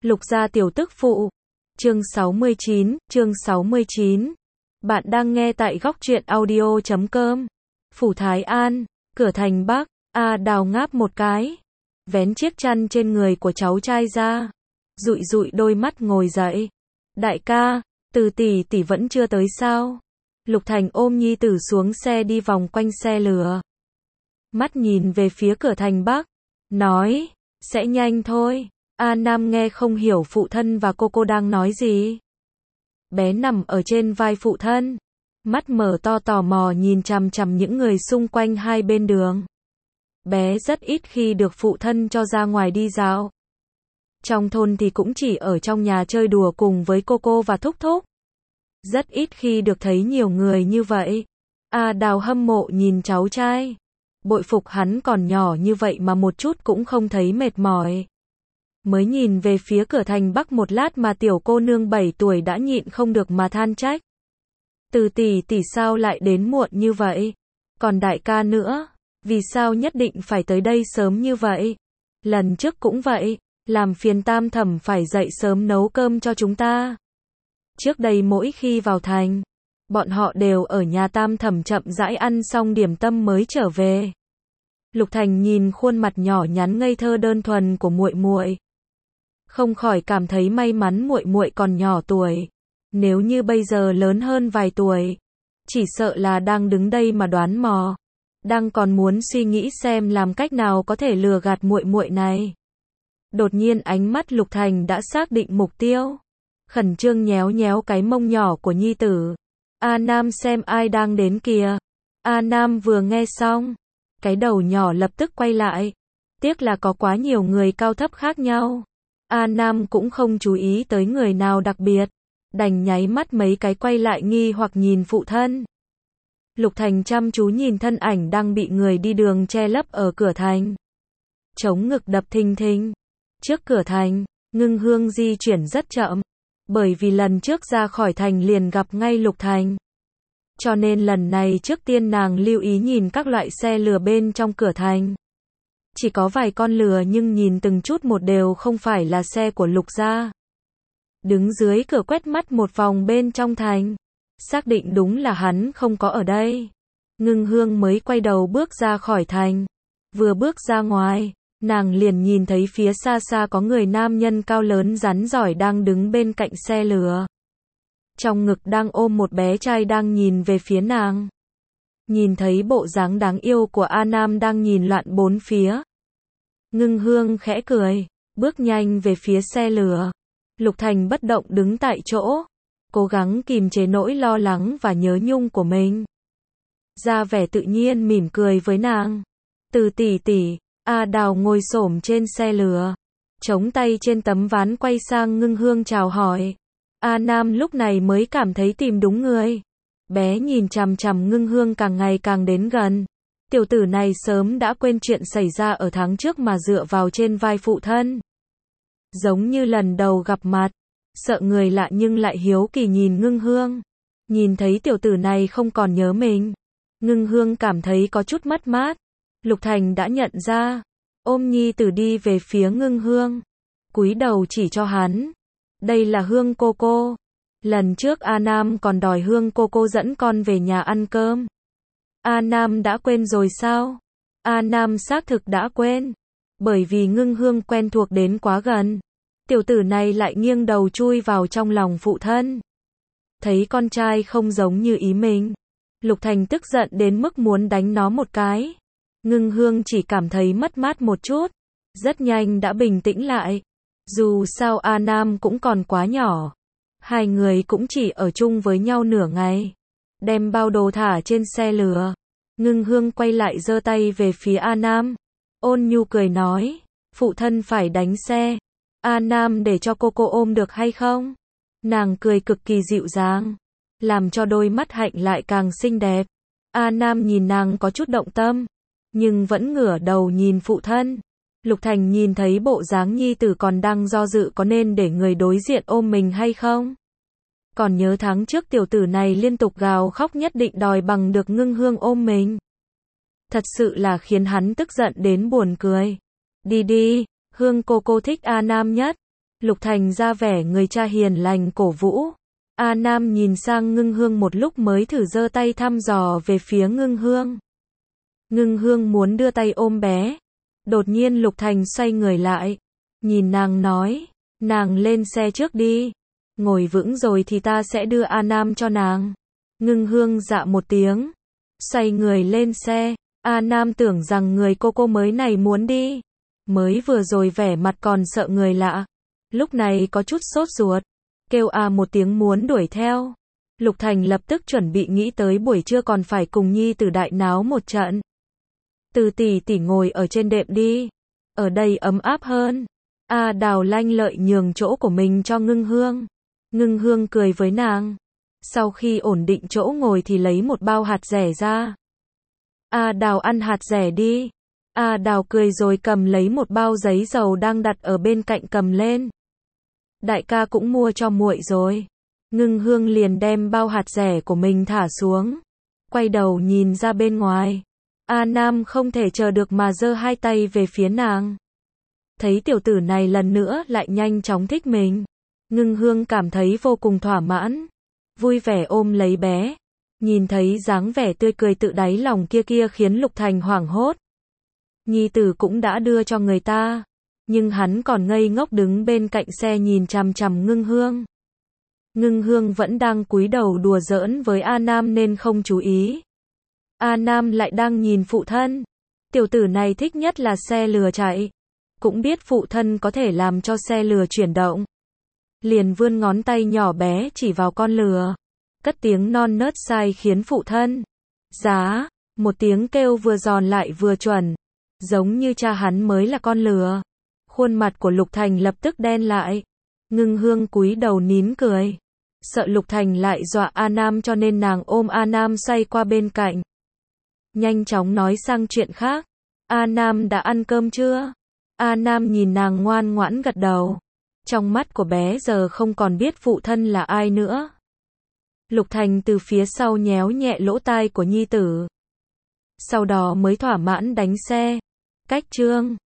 Lục gia tiểu tức phụ. Chương 69. Bạn đang nghe tại góc truyện audio.com. Phủ Thái An, cửa thành Bắc, A Đào ngáp một cái, vén chiếc chăn trên người của cháu trai ra, dụi dụi đôi mắt ngồi dậy. Đại ca, Từ tỷ tỷ vẫn chưa tới sao? Lục Thành ôm nhi tử xuống xe đi vòng quanh xe lửa. Mắt nhìn về phía cửa thành Bắc, nói, sẽ nhanh thôi. A Nam nghe không hiểu phụ thân và cô đang nói gì. Bé nằm ở trên vai phụ thân, mắt mở to tò mò nhìn chằm chằm những người xung quanh hai bên đường. Bé rất ít khi được phụ thân cho ra ngoài đi dạo. Trong thôn thì cũng chỉ ở trong nhà chơi đùa cùng với cô và thúc thúc. Rất ít khi được thấy nhiều người như vậy. A Đào hâm mộ nhìn cháu trai, bội phục hắn còn nhỏ như vậy mà một chút cũng không thấy mệt mỏi. Mới nhìn về phía cửa thành Bắc một lát mà tiểu cô nương 7 tuổi đã nhịn không được mà than trách. Từ tỷ tỷ sao lại đến muộn như vậy? Còn đại ca nữa, vì sao nhất định phải tới đây sớm như vậy? Lần trước cũng vậy, làm phiền Tam Thẩm phải dậy sớm nấu cơm cho chúng ta. Trước đây mỗi khi vào thành, bọn họ đều ở nhà Tam Thẩm chậm rãi ăn xong điểm tâm mới trở về. Lục Thành nhìn khuôn mặt nhỏ nhắn ngây thơ đơn thuần của muội muội, không khỏi cảm thấy may mắn muội muội còn nhỏ tuổi. Nếu như bây giờ lớn hơn vài tuổi, chỉ sợ là đang đứng đây mà đoán mò, đang còn muốn suy nghĩ xem làm cách nào có thể lừa gạt muội muội này. Đột nhiên ánh mắt Lục Thành đã xác định mục tiêu, khẩn trương nhéo nhéo cái mông nhỏ của nhi tử. A Nam xem ai đang đến kìa. A Nam vừa nghe xong, cái đầu nhỏ lập tức quay lại. Tiếc là có quá nhiều người cao thấp khác nhau. A Nam cũng không chú ý tới người nào đặc biệt, đành nháy mắt mấy cái quay lại nghi hoặc nhìn phụ thân. Lục Thành chăm chú nhìn thân ảnh đang bị người đi đường che lấp ở cửa thành. Trống ngực đập thình thình. Trước cửa thành, Ngưng Hương di chuyển rất chậm, bởi vì lần trước ra khỏi thành liền gặp ngay Lục Thành. Cho nên lần này trước tiên nàng lưu ý nhìn các loại xe lừa bên trong cửa thành. Chỉ có vài con lừa nhưng nhìn từng chút một đều không phải là xe của Lục gia. Đứng dưới cửa quét mắt một vòng bên trong thành, xác định đúng là hắn không có ở đây. Ngưng Hương mới quay đầu bước ra khỏi thành. Vừa bước ra ngoài, nàng liền nhìn thấy phía xa xa có người nam nhân cao lớn rắn giỏi đang đứng bên cạnh xe lừa. Trong ngực đang ôm một bé trai đang nhìn về phía nàng. Nhìn thấy bộ dáng đáng yêu của A Nam đang nhìn loạn bốn phía, Ngưng Hương khẽ cười, bước nhanh về phía xe lửa. Lục Thành bất động đứng tại chỗ, cố gắng kìm chế nỗi lo lắng và nhớ nhung của mình. Ra vẻ tự nhiên mỉm cười với nàng. Từ tỷ tỷ. A Đào ngồi xổm trên xe lửa, chống tay trên tấm ván quay sang Ngưng Hương chào hỏi. A Nam lúc này mới cảm thấy tìm đúng người. Bé nhìn chằm chằm Ngưng Hương càng ngày càng đến gần. Tiểu tử này sớm đã quên chuyện xảy ra ở tháng trước mà dựa vào trên vai phụ thân. Giống như lần đầu gặp mặt, sợ người lạ nhưng lại hiếu kỳ nhìn Ngưng Hương. Nhìn thấy tiểu tử này không còn nhớ mình, Ngưng Hương cảm thấy có chút mất mát. Lục Thành đã nhận ra, ôm nhi tử đi về phía Ngưng Hương, cúi đầu chỉ cho hắn. Đây là Hương cô. Lần trước A Nam còn đòi Hương cô dẫn con về nhà ăn cơm. A Nam đã quên rồi sao? A Nam xác thực đã quên, bởi vì Ngưng Hương quen thuộc đến quá gần. Tiểu tử này lại nghiêng đầu chui vào trong lòng phụ thân. Thấy con trai không giống như ý mình, Lục Thành tức giận đến mức muốn đánh nó một cái. Ngưng Hương chỉ cảm thấy mất mát một chút, rất nhanh đã bình tĩnh lại. Dù sao A Nam cũng còn quá nhỏ, hai người cũng chỉ ở chung với nhau nửa ngày. Đem bao đồ thả trên xe lửa, Ngưng Hương quay lại giơ tay về phía A Nam, ôn nhu cười nói, phụ thân phải đánh xe. A Nam để cho cô ôm được hay không? Nàng cười cực kỳ dịu dàng, làm cho đôi mắt hạnh lại càng xinh đẹp. A Nam nhìn nàng có chút động tâm, nhưng vẫn ngửa đầu nhìn phụ thân. Lục Thành nhìn thấy bộ dáng nhi tử còn đang do dự có nên để người đối diện ôm mình hay không. Còn nhớ tháng trước tiểu tử này liên tục gào khóc nhất định đòi bằng được Ngưng Hương ôm mình. Thật sự là khiến hắn tức giận đến buồn cười. Đi đi, Hương cô thích A Nam nhất. Lục Thành ra vẻ người cha hiền lành cổ vũ. A Nam nhìn sang Ngưng Hương một lúc mới thử giơ tay thăm dò về phía Ngưng Hương. Ngưng Hương muốn đưa tay ôm bé. Đột nhiên Lục Thành xoay người lại. Nhìn nàng nói, nàng lên xe trước đi. Ngồi vững rồi thì ta sẽ đưa A Nam cho nàng. Ngưng Hương dạ một tiếng. Xoay người lên xe. A Nam tưởng rằng người cô mới này muốn đi. Mới vừa rồi vẻ mặt còn sợ người lạ. Lúc này có chút sốt ruột. Kêu a một tiếng muốn đuổi theo. Lục Thành lập tức chuẩn bị nghĩ tới buổi trưa còn phải cùng nhi tử đại náo một trận. Từ tỷ tỷ ngồi ở trên đệm đi. Ở đây ấm áp hơn. A Đào lanh lợi nhường chỗ của mình cho Ngưng Hương. Ngưng Hương cười với nàng. Sau khi ổn định chỗ ngồi thì lấy một bao hạt dẻ ra. A Đào ăn hạt dẻ đi. A Đào cười rồi cầm lấy một bao giấy dầu đang đặt ở bên cạnh cầm lên. Đại ca cũng mua cho muội rồi. Ngưng Hương liền đem bao hạt dẻ của mình thả xuống. Quay đầu nhìn ra bên ngoài. A Nam không thể chờ được mà giơ hai tay về phía nàng. Thấy tiểu tử này lần nữa lại nhanh chóng thích mình. Ngưng Hương cảm thấy vô cùng thỏa mãn. Vui vẻ ôm lấy bé. Nhìn thấy dáng vẻ tươi cười tự đáy lòng kia khiến Lục Thành hoảng hốt. Nhi tử cũng đã đưa cho người ta. Nhưng hắn còn ngây ngốc đứng bên cạnh xe nhìn chằm chằm Ngưng Hương. Ngưng Hương vẫn đang cúi đầu đùa giỡn với A Nam nên không chú ý. A Nam lại đang nhìn phụ thân. Tiểu tử này thích nhất là xe lừa chạy. Cũng biết phụ thân có thể làm cho xe lừa chuyển động. Liền vươn ngón tay nhỏ bé chỉ vào con lừa. Cất tiếng non nớt sai khiến phụ thân. Giá, một tiếng kêu vừa giòn lại vừa chuẩn. Giống như cha hắn mới là con lừa. Khuôn mặt của Lục Thành lập tức đen lại. Ngưng Hương cúi đầu nín cười. Sợ Lục Thành lại dọa A Nam cho nên nàng ôm A Nam xoay qua bên cạnh. Nhanh chóng nói sang chuyện khác. A Nam đã ăn cơm chưa? A Nam nhìn nàng ngoan ngoãn gật đầu. Trong mắt của bé giờ không còn biết phụ thân là ai nữa. Lục Thành từ phía sau nhéo nhẹ lỗ tai của nhi tử. Sau đó mới thỏa mãn đánh xe. Cách chương